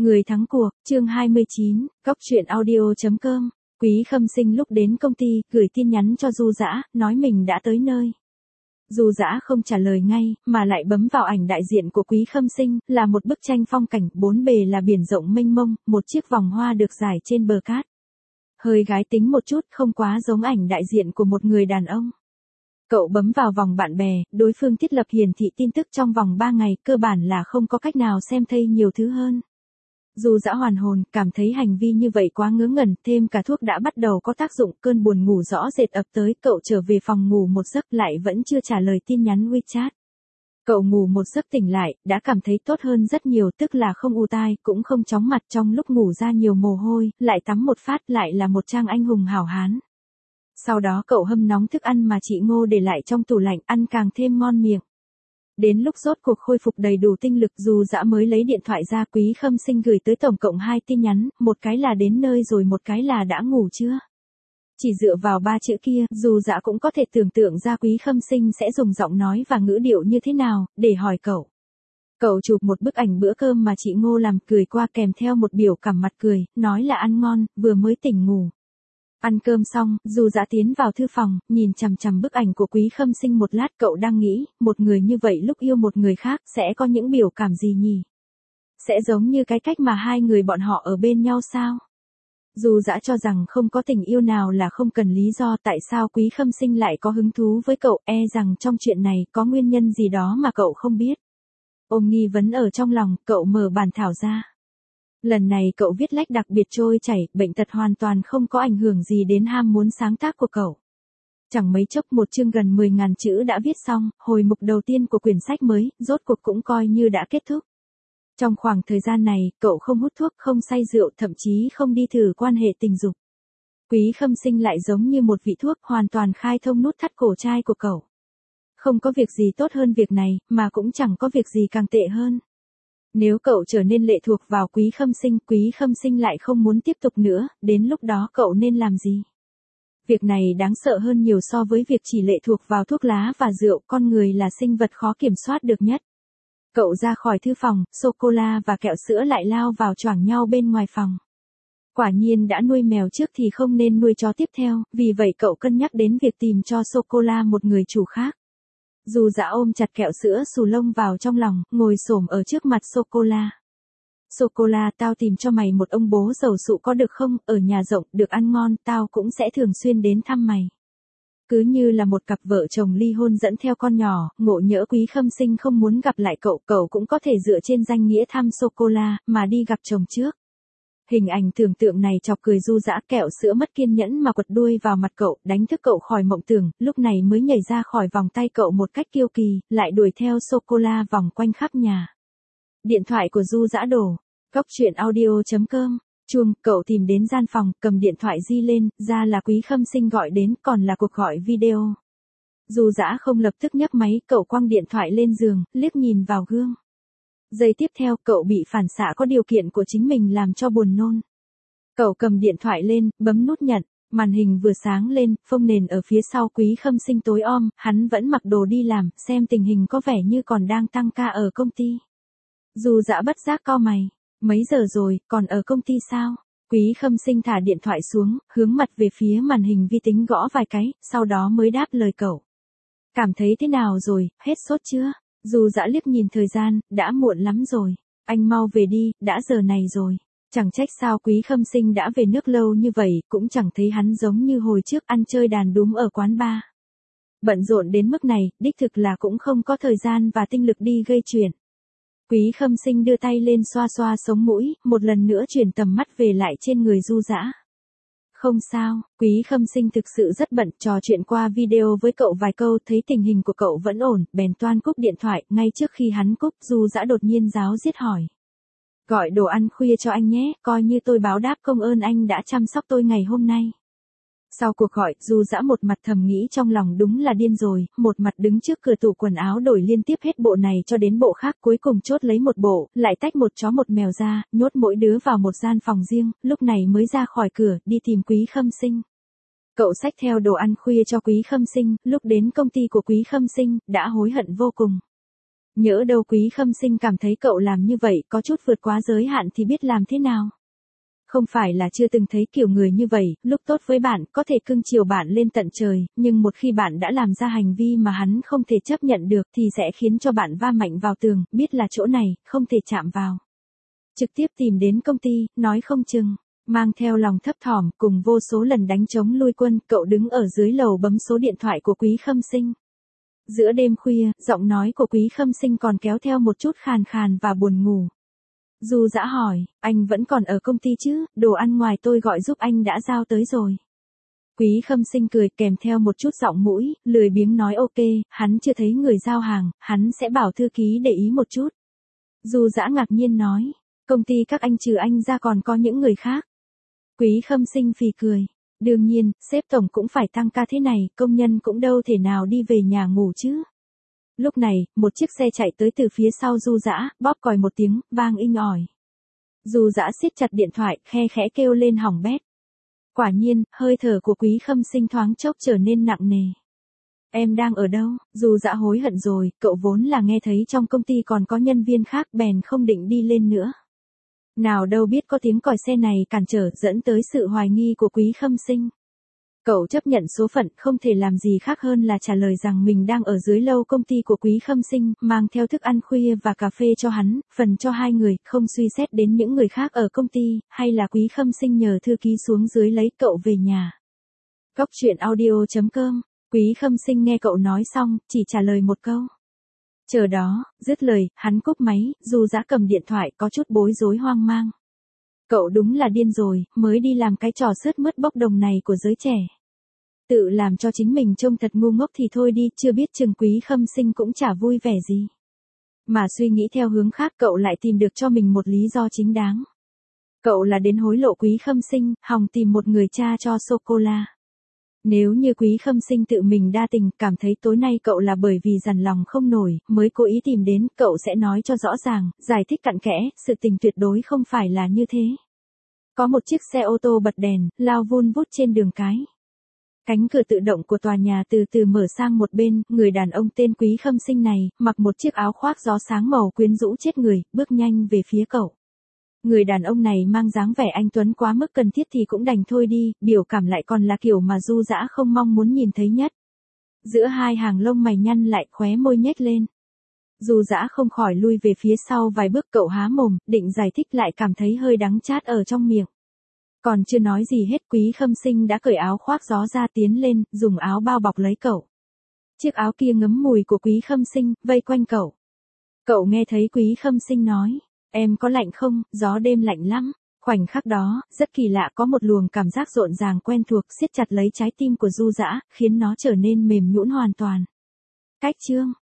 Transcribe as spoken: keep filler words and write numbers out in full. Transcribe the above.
Người thắng cuộc, chương hai mươi chín, góc truyện audio chấm com. Quý Khâm Sinh lúc đến công ty, gửi tin nhắn cho Du Dã, nói mình đã tới nơi. Du Dã không trả lời ngay, mà lại bấm vào ảnh đại diện của Quý Khâm Sinh, là một bức tranh phong cảnh, bốn bề là biển rộng mênh mông, một chiếc vòng hoa được rải trên bờ cát. Hơi gái tính một chút, không quá giống ảnh đại diện của một người đàn ông. Cậu bấm vào vòng bạn bè, đối phương thiết lập hiển thị tin tức trong vòng ba ngày, cơ bản là không có cách nào xem thấy nhiều thứ hơn. Du Dã hoàn hồn, cảm thấy hành vi như vậy quá ngớ ngẩn, thêm cả thuốc đã bắt đầu có tác dụng, cơn buồn ngủ rõ rệt ập tới, cậu trở về phòng ngủ một giấc lại vẫn chưa trả lời tin nhắn WeChat. Cậu ngủ một giấc tỉnh lại, đã cảm thấy tốt hơn rất nhiều, tức là không ù tai, cũng không chóng mặt, trong lúc ngủ ra nhiều mồ hôi, lại tắm một phát lại là một trang anh hùng hảo hán. Sau đó cậu hâm nóng thức ăn mà chị Ngô để lại trong tủ lạnh, ăn càng thêm ngon miệng. Đến lúc rốt cuộc khôi phục đầy đủ tinh lực, Du Dã mới lấy điện thoại ra. Quý Khâm Sinh gửi tới tổng cộng hai tin nhắn, một cái là đến nơi rồi, một cái là đã ngủ chưa. Chỉ dựa vào ba chữ kia, Du Dã cũng có thể tưởng tượng ra Quý Khâm Sinh sẽ dùng giọng nói và ngữ điệu như thế nào, để hỏi cậu. Cậu chụp một bức ảnh bữa cơm mà chị Ngô làm, cười qua kèm theo một biểu cảm mặt cười, nói là ăn ngon, vừa mới tỉnh ngủ. Ăn cơm xong, Du Dã tiến vào thư phòng, nhìn chằm chằm bức ảnh của Quý Khâm Sinh một lát, cậu đang nghĩ, một người như vậy lúc yêu một người khác, sẽ có những biểu cảm gì nhỉ? Sẽ giống như cái cách mà hai người bọn họ ở bên nhau sao? Du Dã cho rằng không có tình yêu nào là không cần lý do, tại sao Quý Khâm Sinh lại có hứng thú với cậu, e rằng trong chuyện này có nguyên nhân gì đó mà cậu không biết. Ôm nghi vấn ở trong lòng, cậu mở bản thảo ra. Lần này cậu viết lách đặc biệt trôi chảy, bệnh tật hoàn toàn không có ảnh hưởng gì đến ham muốn sáng tác của cậu. Chẳng mấy chốc một chương gần mười nghìn chữ đã viết xong, hồi mục đầu tiên của quyển sách mới, rốt cuộc cũng coi như đã kết thúc. Trong khoảng thời gian này, cậu không hút thuốc, không say rượu, thậm chí không đi thử quan hệ tình dục. Quý Khâm Sinh lại giống như một vị thuốc, hoàn toàn khai thông nút thắt cổ trai của cậu. Không có việc gì tốt hơn việc này, mà cũng chẳng có việc gì càng tệ hơn. Nếu cậu trở nên lệ thuộc vào Quý Khâm Sinh, Quý Khâm Sinh lại không muốn tiếp tục nữa, đến lúc đó cậu nên làm gì? Việc này đáng sợ hơn nhiều so với việc chỉ lệ thuộc vào thuốc lá và rượu, con người là sinh vật khó kiểm soát được nhất. Cậu ra khỏi thư phòng, sô-cô-la và kẹo sữa lại lao vào choảng nhau bên ngoài phòng. Quả nhiên đã nuôi mèo trước thì không nên nuôi chó tiếp theo, vì vậy cậu cân nhắc đến việc tìm cho sô-cô-la một người chủ khác. Du Dã ôm chặt kẹo sữa xù lông vào trong lòng, ngồi xổm ở trước mặt sô-cô-la. Sô-cô-la, tao tìm cho mày một ông bố giàu sụ có được không, ở nhà rộng, được ăn ngon, tao cũng sẽ thường xuyên đến thăm mày. Cứ như là một cặp vợ chồng ly hôn dẫn theo con nhỏ, ngộ nhỡ Quý Khâm Sinh không muốn gặp lại cậu, cậu cũng có thể dựa trên danh nghĩa thăm sô-cô-la, mà đi gặp chồng trước. Hình ảnh tưởng tượng này chọc cười Du Dã, kẹo sữa mất kiên nhẫn mà quật đuôi vào mặt cậu, đánh thức cậu khỏi mộng tưởng, lúc này mới nhảy ra khỏi vòng tay cậu một cách kiêu kỳ, lại đuổi theo sô-cô-la vòng quanh khắp nhà. Điện thoại của Du Dã đổ. Góc truyện audio chấm com. Chuông, cậu tìm đến gian phòng, cầm điện thoại di lên, ra là Quý Khâm Sinh gọi đến, còn là cuộc gọi video. Du Dã không lập tức nhấc máy, cậu quăng điện thoại lên giường, liếc nhìn vào gương. Giây tiếp theo, cậu bị phản xạ có điều kiện của chính mình làm cho buồn nôn. Cậu cầm điện thoại lên, bấm nút nhận, màn hình vừa sáng lên, phông nền ở phía sau Quý Khâm Sinh tối om, hắn vẫn mặc đồ đi làm, xem tình hình có vẻ như còn đang tăng ca ở công ty. Du Dã bất giác cau mày, mấy giờ rồi, còn ở công ty sao? Quý Khâm Sinh thả điện thoại xuống, hướng mặt về phía màn hình vi tính gõ vài cái, sau đó mới đáp lời cậu. Cảm thấy thế nào rồi, hết sốt chưa? Du Dã liếc nhìn thời gian, đã muộn lắm rồi. Anh mau về đi, đã giờ này rồi. Chẳng trách sao Quý Khâm Sinh đã về nước lâu như vậy, cũng chẳng thấy hắn giống như hồi trước ăn chơi đàn đúm ở quán bar. Bận rộn đến mức này, đích thực là cũng không có thời gian và tinh lực đi gây chuyện. Quý Khâm Sinh đưa tay lên xoa xoa sống mũi, một lần nữa chuyển tầm mắt về lại trên người Du Dã. Không sao, Quý Khâm Sinh thực sự rất bận, trò chuyện qua video với cậu vài câu, thấy tình hình của cậu vẫn ổn, bèn toan cúp điện thoại, ngay trước khi hắn cúp, Du Dã đột nhiên ráo riết hỏi. Gọi đồ ăn khuya cho anh nhé, coi như tôi báo đáp công ơn anh đã chăm sóc tôi ngày hôm nay. Sau cuộc gọi, Du Dã một mặt thầm nghĩ trong lòng đúng là điên rồi, một mặt đứng trước cửa tủ quần áo đổi liên tiếp hết bộ này cho đến bộ khác, cuối cùng chốt lấy một bộ, lại tách một chó một mèo ra, nhốt mỗi đứa vào một gian phòng riêng, lúc này mới ra khỏi cửa, đi tìm Quý Khâm Sinh. Cậu xách theo đồ ăn khuya cho Quý Khâm Sinh, lúc đến công ty của Quý Khâm Sinh, đã hối hận vô cùng. Nhỡ đâu Quý Khâm Sinh cảm thấy cậu làm như vậy có chút vượt quá giới hạn thì biết làm thế nào? Không phải là chưa từng thấy kiểu người như vậy, lúc tốt với bạn, có thể cưng chiều bạn lên tận trời, nhưng một khi bạn đã làm ra hành vi mà hắn không thể chấp nhận được thì sẽ khiến cho bạn va mạnh vào tường, biết là chỗ này, không thể chạm vào. Trực tiếp tìm đến công ty, nói không chừng. Mang theo lòng thấp thỏm, cùng vô số lần đánh trống lui quân, cậu đứng ở dưới lầu bấm số điện thoại của Quý Khâm Sinh. Giữa đêm khuya, giọng nói của Quý Khâm Sinh còn kéo theo một chút khàn khàn và buồn ngủ. Du Dã hỏi, anh vẫn còn ở công ty chứ, đồ ăn ngoài tôi gọi giúp anh đã giao tới rồi. Quý Khâm Sinh cười kèm theo một chút giọng mũi, lười biếng nói ok, hắn chưa thấy người giao hàng, hắn sẽ bảo thư ký để ý một chút. Du Dã ngạc nhiên nói, công ty các anh trừ anh ra còn có những người khác. Quý Khâm Sinh phì cười, đương nhiên, sếp tổng cũng phải tăng ca thế này, công nhân cũng đâu thể nào đi về nhà ngủ chứ. Lúc này, một chiếc xe chạy tới từ phía sau Du Dã, bóp còi một tiếng, vang inh ỏi. Du Dã siết chặt điện thoại, khe khẽ kêu lên hỏng bét. Quả nhiên, hơi thở của Quý Khâm Sinh thoáng chốc trở nên nặng nề. Em đang ở đâu? Du Dã hối hận rồi, cậu vốn là nghe thấy trong công ty còn có nhân viên khác bèn không định đi lên nữa. Nào đâu biết có tiếng còi xe này cản trở dẫn tới sự hoài nghi của Quý Khâm Sinh. Cậu chấp nhận số phận, không thể làm gì khác hơn là trả lời rằng mình đang ở dưới lầu công ty của Quý Khâm Sinh, mang theo thức ăn khuya và cà phê cho hắn, phần cho hai người, không suy xét đến những người khác ở công ty, hay là Quý Khâm Sinh nhờ thư ký xuống dưới lấy cậu về nhà. Góc truyện audio chấm com, Quý Khâm Sinh nghe cậu nói xong, chỉ trả lời một câu. Chờ đó, dứt lời, hắn cúp máy, Du Dã cầm điện thoại có chút bối rối hoang mang. Cậu đúng là điên rồi, mới đi làm cái trò sướt mướt bốc đồng này của giới trẻ. Tự làm cho chính mình trông thật ngu ngốc thì thôi đi, chưa biết chừng Quý Khâm Sinh cũng chả vui vẻ gì. Mà suy nghĩ theo hướng khác cậu lại tìm được cho mình một lý do chính đáng. Cậu là đến hối lộ Quý Khâm Sinh, hòng tìm một người cha cho sô-cô-la. Nếu như Quý Khâm Sinh tự mình đa tình, cảm thấy tối nay cậu là bởi vì dằn lòng không nổi, mới cố ý tìm đến, cậu sẽ nói cho rõ ràng, giải thích cặn kẽ, sự tình tuyệt đối không phải là như thế. Có một chiếc xe ô tô bật đèn, lao vun vút trên đường cái. Cánh cửa tự động của tòa nhà từ từ mở sang một bên, người đàn ông tên Quý Khâm Sinh này, mặc một chiếc áo khoác gió sáng màu quyến rũ chết người, bước nhanh về phía cậu. Người đàn ông này mang dáng vẻ anh tuấn quá mức cần thiết thì cũng đành thôi đi, biểu cảm lại còn là kiểu mà Du Dã không mong muốn nhìn thấy nhất. Giữa hai hàng lông mày nhăn lại, khóe môi nhếch lên. Du Dã không khỏi lui về phía sau vài bước, cậu há mồm, định giải thích lại cảm thấy hơi đắng chát ở trong miệng. Còn chưa nói gì hết, Quý Khâm Sinh đã cởi áo khoác gió ra tiến lên, dùng áo bao bọc lấy cậu. Chiếc áo kia ngấm mùi của Quý Khâm Sinh, vây quanh cậu. Cậu nghe thấy Quý Khâm Sinh nói, em có lạnh không, gió đêm lạnh lắm. Khoảnh khắc đó, rất kỳ lạ, có một luồng cảm giác rộn ràng quen thuộc siết chặt lấy trái tim của Du Dã, khiến nó trở nên mềm nhũn hoàn toàn. Cách chương